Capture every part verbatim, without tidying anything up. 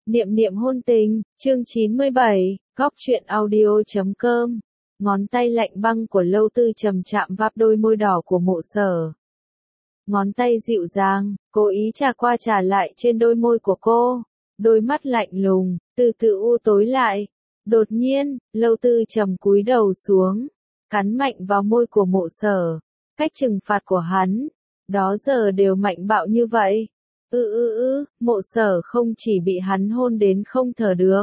Niệm niệm hôn tình, chương chín mươi bảy, góc truyện audio chấm com. Ngón tay lạnh băng của Lâu Tư Trầm chạm vào đôi môi đỏ của Mộ Sở. Ngón tay dịu dàng, cố ý chà qua chà lại trên đôi môi của cô. Đôi mắt lạnh lùng, từ từ u tối lại. Đột nhiên, Lâu Tư Trầm cúi đầu xuống, cắn mạnh vào môi của Mộ Sở. Cách trừng phạt của hắn, đó giờ đều mạnh bạo như vậy. Ư ư ư, Mộ Sở không chỉ bị hắn hôn đến không thở được,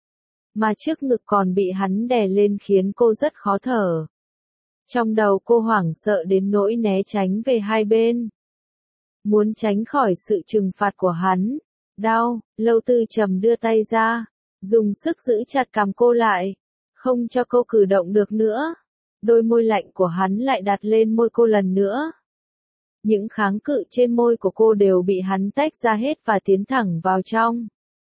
mà trước ngực còn bị hắn đè lên khiến cô rất khó thở. Trong đầu cô hoảng sợ đến nỗi né tránh về hai bên, muốn tránh khỏi sự trừng phạt của hắn. Đau, Lâu Tư Trầm đưa tay ra, dùng sức giữ chặt cằm cô lại, không cho cô cử động được nữa. Đôi môi lạnh của hắn lại đặt lên môi cô lần nữa. Những kháng cự trên môi của cô đều bị hắn tách ra hết và tiến thẳng vào trong.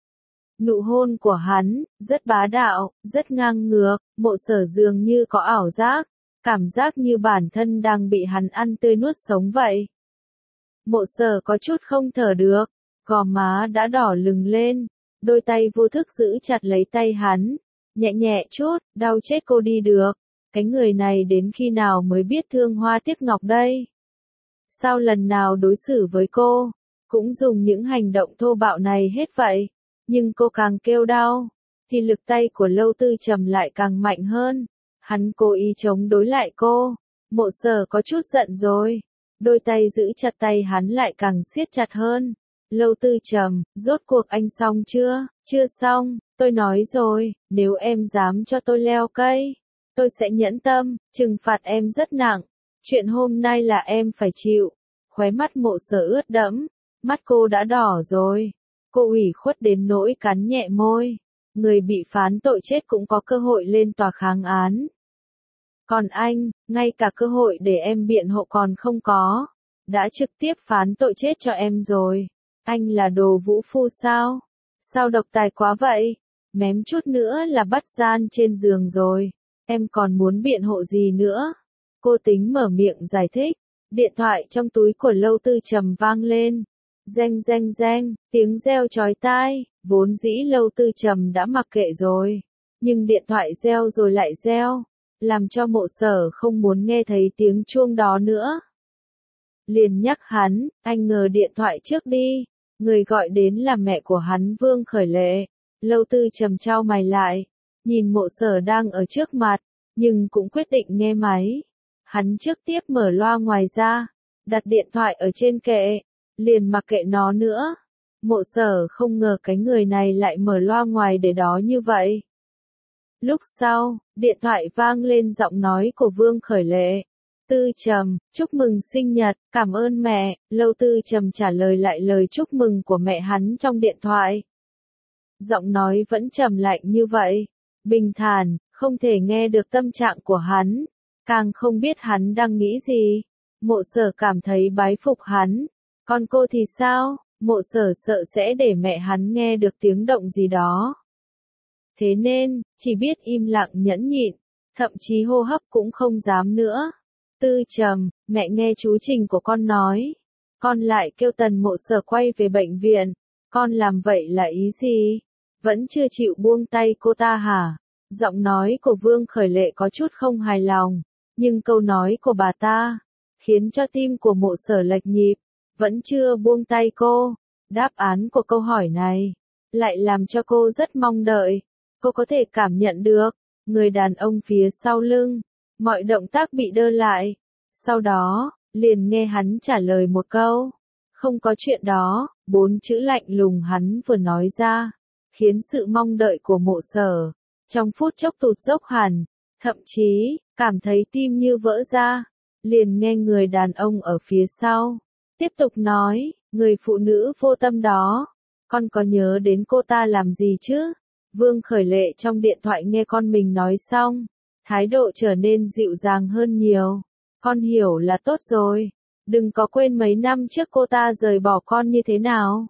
Nụ hôn của hắn, rất bá đạo, rất ngang ngược, Mộ Sở dường như có ảo giác, cảm giác như bản thân đang bị hắn ăn tươi nuốt sống vậy. Mộ Sở có chút không thở được, gò má đã đỏ lừng lên, đôi tay vô thức giữ chặt lấy tay hắn, nhẹ nhẹ chút, đau chết cô đi được. Cái người này đến khi nào mới biết thương hoa tiếc ngọc đây? Sao lần nào đối xử với cô, cũng dùng những hành động thô bạo này hết vậy? Nhưng cô càng kêu đau, thì lực tay của Lâu Tư Trầm lại càng mạnh hơn. Hắn cố ý chống đối lại cô. Mộ Sở có chút giận rồi. Đôi tay giữ chặt tay hắn lại càng siết chặt hơn. Lâu Tư Trầm, rốt cuộc anh xong chưa? Chưa xong, tôi nói rồi, nếu em dám cho tôi leo cây, tôi sẽ nhẫn tâm, trừng phạt em rất nặng. Chuyện hôm nay là em phải chịu. Khóe mắt Mộ Sở ướt đẫm, mắt cô đã đỏ rồi. Cô ủy khuất đến nỗi cắn nhẹ môi. Người bị phán tội chết cũng có cơ hội lên tòa kháng án. Còn anh, ngay cả cơ hội để em biện hộ còn không có. Đã trực tiếp phán tội chết cho em rồi. Anh là đồ vũ phu sao? Sao độc tài quá vậy? Mém chút nữa là bắt gian trên giường rồi. Em còn muốn biện hộ gì nữa? Cô tính mở miệng giải thích. Điện thoại trong túi của Lâu Tư Trầm vang lên. Reng reng reng, tiếng reo chói tai. Vốn dĩ Lâu Tư Trầm đã mặc kệ rồi, nhưng điện thoại reo rồi lại reo, làm cho Mộ Sở không muốn nghe thấy tiếng chuông đó nữa. Liền nhắc hắn, anh ngờ điện thoại trước đi. Người gọi đến là mẹ của hắn, Vương Khởi Lệ. Lâu Tư Trầm chau mày lại, nhìn Mộ Sở đang ở trước mặt, nhưng cũng quyết định nghe máy. Hắn trước tiếp mở loa ngoài ra, đặt điện thoại ở trên kệ, liền mặc kệ nó nữa. Mộ Sở không ngờ cái người này lại mở loa ngoài để đó như vậy. Lúc sau, điện thoại vang lên giọng nói của Vương Khởi Lệ. Tư Trầm, chúc mừng sinh nhật, cảm ơn mẹ. Lâu Tư Trầm trả lời lại lời chúc mừng của mẹ hắn trong điện thoại. Giọng nói vẫn trầm lạnh như vậy, bình thản, không thể nghe được tâm trạng của hắn, càng không biết hắn đang nghĩ gì. Mộ Sở cảm thấy bái phục hắn. Còn cô thì sao? Mộ Sở sợ sẽ để mẹ hắn nghe được tiếng động gì đó. Thế nên, chỉ biết im lặng nhẫn nhịn, thậm chí hô hấp cũng không dám nữa. Tư Trầm, mẹ nghe chú Trình của con nói. Con lại kêu Tần Mộ Sở quay về bệnh viện. Con làm vậy là ý gì? Vẫn chưa chịu buông tay cô ta hả? Giọng nói của Vương Khởi Lệ có chút không hài lòng. Nhưng câu nói của bà ta khiến cho tim của Mộ Sở lệch nhịp. Vẫn chưa buông tay cô. Đáp án của câu hỏi này lại làm cho cô rất mong đợi. Cô có thể cảm nhận được người đàn ông phía sau lưng, mọi động tác bị đơ lại. Sau đó, liền nghe hắn trả lời một câu. Không có chuyện đó. Bốn chữ lạnh lùng hắn vừa nói ra, khiến sự mong đợi của Mộ Sở trong phút chốc tụt dốc hẳn. Thậm chí, cảm thấy tim như vỡ ra. Liền nghe người đàn ông ở phía sau tiếp tục nói, người phụ nữ vô tâm đó, con có nhớ đến cô ta làm gì chứ? Vương Khởi Lệ trong điện thoại nghe con mình nói xong, thái độ trở nên dịu dàng hơn nhiều. Con hiểu là tốt rồi, đừng có quên mấy năm trước cô ta rời bỏ con như thế nào.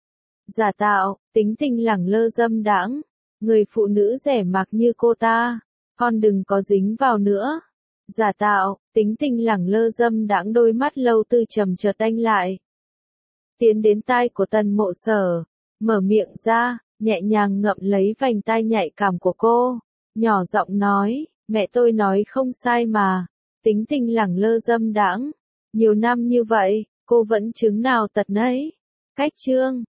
Giả tạo, tính tình lẳng lơ dâm đãng, người phụ nữ rẻ mạt như cô ta, con đừng có dính vào nữa. Giả tạo, tính tình lẳng lơ dâm đãng. Đôi mắt Lâu Tư Trầm chợt đanh lại, tiến đến tai của Tần Mộ Sở, mở miệng ra, nhẹ nhàng ngậm lấy vành tai nhạy cảm của cô, nhỏ giọng nói, mẹ tôi nói không sai mà, tính tình lẳng lơ dâm đãng, nhiều năm như vậy, cô vẫn chứng nào tật nấy. Cách chương